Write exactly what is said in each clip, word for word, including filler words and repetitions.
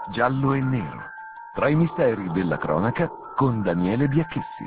giallo e nero, tra i misteri della cronaca con Daniele Biacchessi.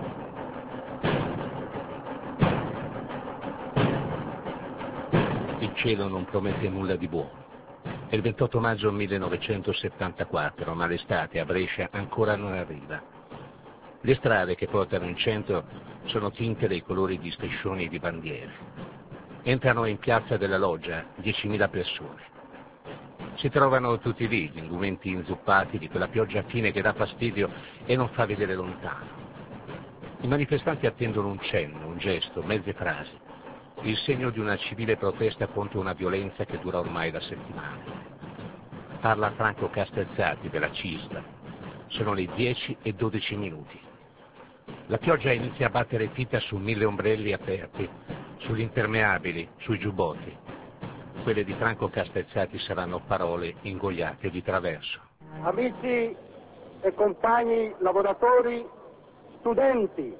Il cielo non promette nulla di buono. È il ventotto maggio millenovecentosettantaquattro, ma l'estate a Brescia ancora non arriva. Le strade che portano in centro sono tinte dei colori di striscioni e di bandiere. Entrano in piazza della Loggia diecimila persone. Si trovano tutti lì, gli indumenti inzuppati di quella pioggia fine che dà fastidio e non fa vedere lontano. I manifestanti attendono un cenno, un gesto, mezze frasi, il segno di una civile protesta contro una violenza che dura ormai da settimane. Parla Franco Castellzati della CISL. Sono le dieci e dodici minuti. La pioggia inizia a battere fitta su mille ombrelli aperti, sugli impermeabili, sui giubbotti. Quelle di Franco Castellzati saranno parole ingoiate di traverso. Amici e compagni lavoratori, studenti,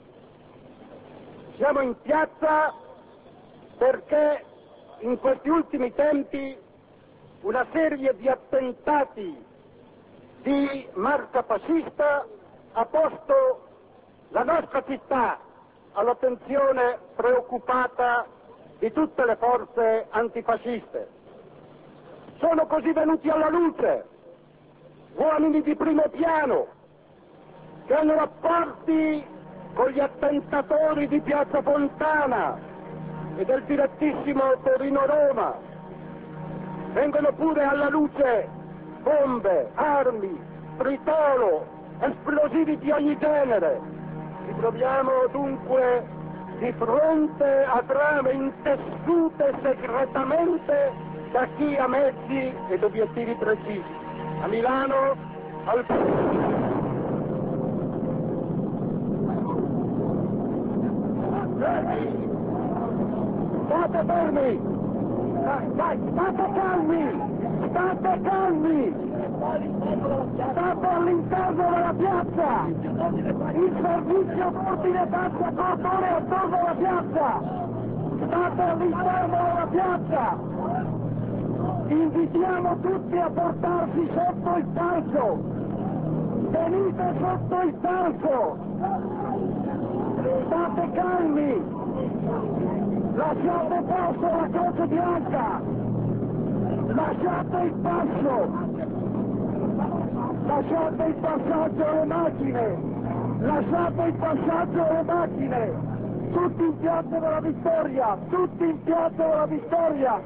siamo in piazza perché in questi ultimi tempi una serie di attentati di marca fascista ha posto la nostra città all'attenzione preoccupata di tutte le forze antifasciste. Sono così venuti alla luce uomini di primo piano che hanno rapporti con gli attentatori di Piazza Fontana e del direttissimo Torino-Roma. Vengono pure alla luce bombe, armi, tritolo, esplosivi di ogni genere. Ci troviamo dunque di fronte a trame intessute segretamente da chi ha mezzi ed obiettivi precisi. A Milano, al... State fermi! Dai, state calmi! State calmi! State all'interno della piazza! Il servizio d'ordine passa cordone attorno alla piazza! State all'interno della piazza! Invitiamo tutti a portarsi sotto il palco! Venite sotto il palco! State calmi! Lasciate passo alla croce bianca! Lasciate il passo! Lasciate il passaggio alle macchine! Lasciate il passaggio alle macchine! Tutti in piazza della Vittoria! Tutti in piazza della Vittoria!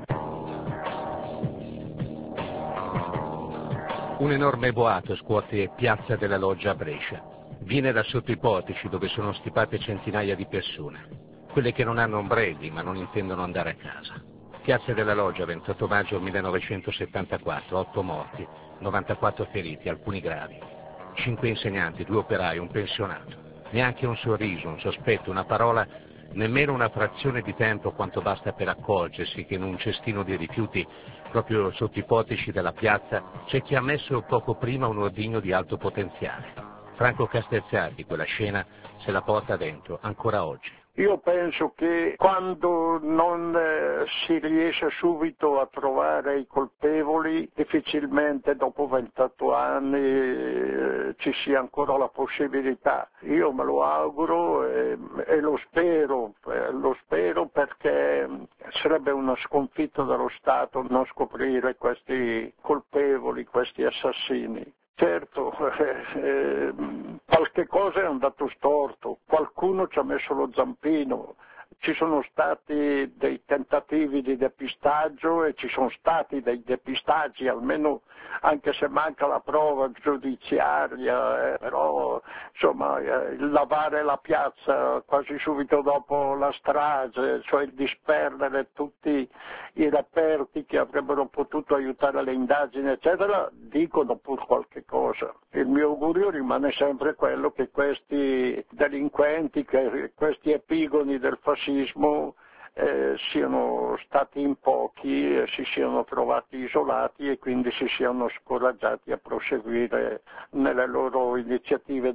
Un enorme boato scuote Piazza della Loggia a Brescia. Viene da sotto i portici dove sono stipate centinaia di persone. Quelle che non hanno ombrelli ma non intendono andare a casa. Piazza della Loggia, ventotto maggio millenovecentosettantaquattro, otto morti, novantaquattro feriti, alcuni gravi. Cinque insegnanti, due operai, un pensionato. Neanche un sorriso, un sospetto, una parola, nemmeno una frazione di tempo quanto basta per accorgersi che in un cestino di rifiuti, proprio sotto i portici della piazza, c'è chi ha messo poco prima un ordigno di alto potenziale. Franco Castellzati, quella scena, se la porta dentro, ancora oggi. Io penso che quando non eh, si riesce subito a trovare i colpevoli, difficilmente dopo ventotto anni eh, ci sia ancora la possibilità. Io me lo auguro e, e lo spero, eh, lo spero perché sarebbe una sconfitta dello Stato non scoprire questi colpevoli, questi assassini. Certo, eh, eh, qualche cosa è andato storto, qualcuno ci ha messo lo zampino, ci sono stati dei tentativi di depistaggio e ci sono stati dei depistaggi, almeno anche se manca la prova giudiziaria, eh, però insomma eh, il lavare la piazza quasi subito dopo la strage, cioè il disperdere tutti i reperti che avrebbero potuto aiutare le indagini eccetera, dicono pur qualche cosa. Il mio augurio rimane sempre quello che questi delinquenti, che questi epigoni del fascismo eh, siano stati in pochi, eh, si siano trovati isolati e quindi si siano scoraggiati a proseguire nelle loro iniziative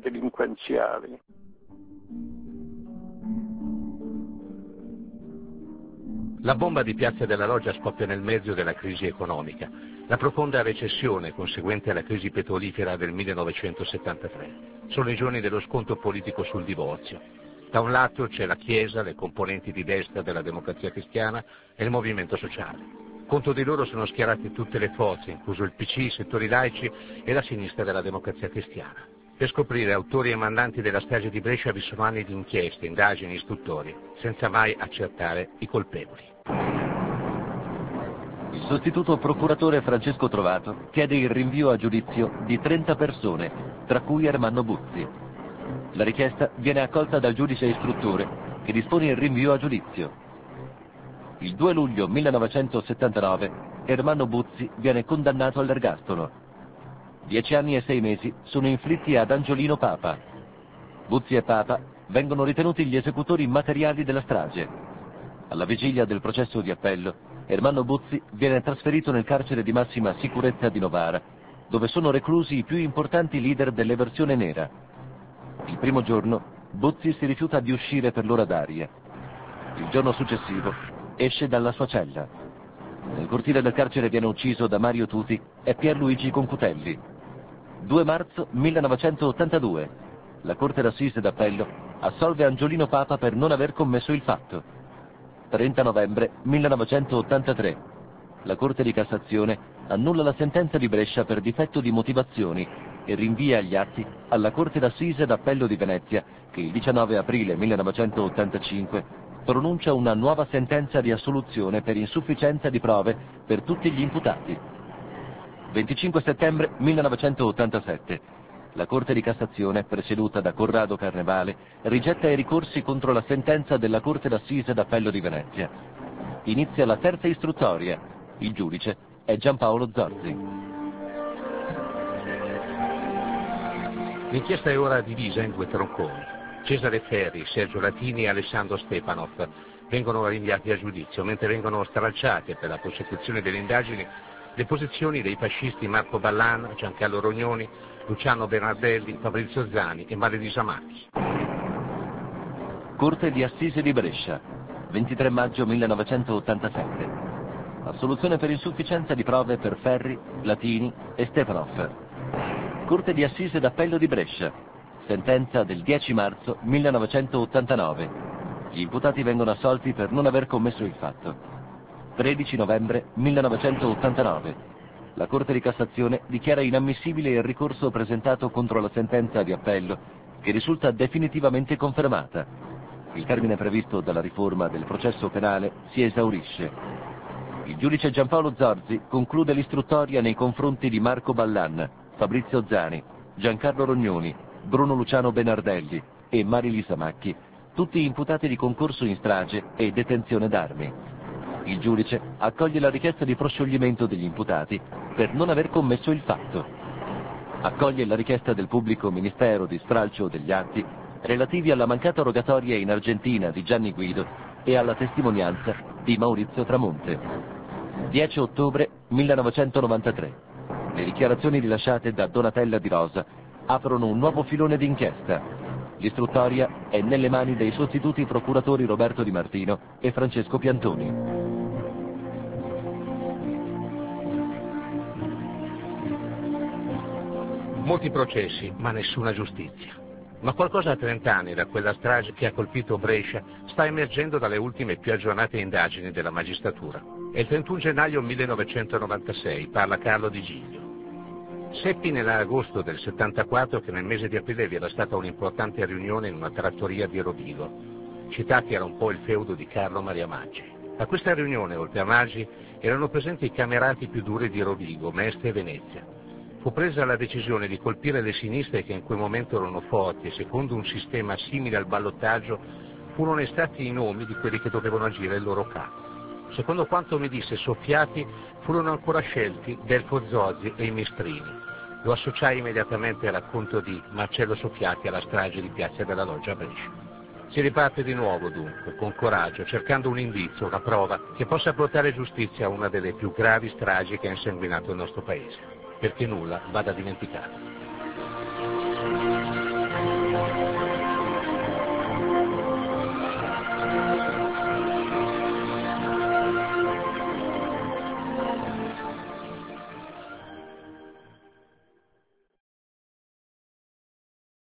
delinquenziali. La bomba di Piazza della Loggia scoppia nel mezzo della crisi economica, la profonda recessione conseguente alla crisi petrolifera del millenovecentosettantatré. Sono i giorni dello scontro politico sul divorzio. Da un lato c'è la Chiesa, le componenti di destra della Democrazia Cristiana e il Movimento Sociale. Contro di loro sono schierate tutte le forze, incluso il P C, i settori laici e la sinistra della Democrazia Cristiana. Per scoprire autori e mandanti della strage di Brescia vi sono anni di inchieste, indagini, istruttorie, senza mai accertare i colpevoli. Il sostituto procuratore Francesco Trovato chiede il rinvio a giudizio di trenta persone, tra cui Ermanno Buzzi. La richiesta viene accolta dal giudice istruttore, che dispone il rinvio a giudizio. Il due luglio millenovecentosettantanove Ermanno Buzzi viene condannato all'ergastolo. Dieci anni e sei mesi sono inflitti ad Angiolino Papa. Buzzi e Papa vengono ritenuti gli esecutori materiali della strage. Alla vigilia del processo di appello, Ermanno Buzzi viene trasferito nel carcere di massima sicurezza di Novara, dove sono reclusi i più importanti leader dell'eversione nera. Il primo giorno, Buzzi si rifiuta di uscire per l'ora d'aria. Il giorno successivo, esce dalla sua cella. Nel cortile del carcere viene ucciso da Mario Tuti e Pierluigi Concutelli. due marzo millenovecentottantadue. La Corte d'Assise d'Appello assolve Angiolino Papa per non aver commesso il fatto. trenta novembre millenovecentottantatré. La Corte di Cassazione annulla la sentenza di Brescia per difetto di motivazioni e rinvia gli atti alla Corte d'Assise d'Appello di Venezia, che il diciannove aprile millenovecentottantacinque pronuncia una nuova sentenza di assoluzione per insufficienza di prove per tutti gli imputati. venticinque settembre millenovecentottantasette. La Corte di Cassazione, presieduta da Corrado Carnevale, rigetta i ricorsi contro la sentenza della Corte d'Assise d'Appello di Venezia. Inizia la terza istruttoria. Il giudice è Giampaolo Zorzi. L'inchiesta è ora divisa in due tronconi. Cesare Ferri, Sergio Latini e Alessandro Stepanov vengono rinviati a giudizio, mentre vengono stralciate per la prosecuzione delle indagini le posizioni dei fascisti Marco Ballan, Giancarlo Rognoni, Luciano Bernardelli, Fabrizio Zani e Marilisa Macchi. Corte di Assise di Brescia, ventitré maggio millenovecentottantasette. Assoluzione per insufficienza di prove per Ferri, Latini e Stepanov. Corte di Assise d'Appello di Brescia, sentenza del dieci marzo millenovecentottantanove. Gli imputati vengono assolti per non aver commesso il fatto. tredici novembre millenovecentottantanove. La Corte di Cassazione dichiara inammissibile il ricorso presentato contro la sentenza di appello, che risulta definitivamente confermata. Il termine previsto dalla riforma del processo penale si esaurisce. Il giudice Giampaolo Zorzi conclude l'istruttoria nei confronti di Marco Ballan, Fabrizio Zani, Giancarlo Rognoni, Bruno Luciano Bernardelli e Marilisa Macchi, tutti imputati di concorso in strage e detenzione d'armi. Il giudice accoglie la richiesta di proscioglimento degli imputati per non aver commesso il fatto. Accoglie la richiesta del pubblico ministero di stralcio degli atti relativi alla mancata rogatoria in Argentina di Gianni Guido e alla testimonianza di Maurizio Tramonte. dieci ottobre millenovecentonovantatré. Le dichiarazioni rilasciate da Donatella Di Rosa aprono un nuovo filone d'inchiesta. L'istruttoria è nelle mani dei sostituti procuratori Roberto Di Martino e Francesco Piantoni. Molti processi, ma nessuna giustizia. Ma qualcosa a trent'anni da quella strage che ha colpito Brescia sta emergendo dalle ultime più aggiornate indagini della magistratura. È il trentuno gennaio millenovecentonovantasei, parla Carlo Di Giglio. Seppi nell'agosto del settantaquattro che nel mese di aprile vi era stata un'importante riunione in una trattoria di Rovigo. Citati era un po' il feudo di Carlo Maria Maggi. A questa riunione, oltre a Maggi, erano presenti i camerati più duri di Rovigo, Mestre e Venezia. Fu presa la decisione di colpire le sinistre che in quel momento erano forti e secondo un sistema simile al ballottaggio furono estratti i nomi di quelli che dovevano agire il loro capo. Secondo quanto mi disse Soffiati, furono ancora scelti Delfo Zorzi e i Mestrini. Lo associai immediatamente al racconto di Marcello Soffiati alla strage di Piazza della Loggia a Brescia. Si riparte di nuovo dunque, con coraggio, cercando un indizio, una prova che possa portare giustizia a una delle più gravi stragi che ha insanguinato il nostro paese, perché nulla vada dimenticato.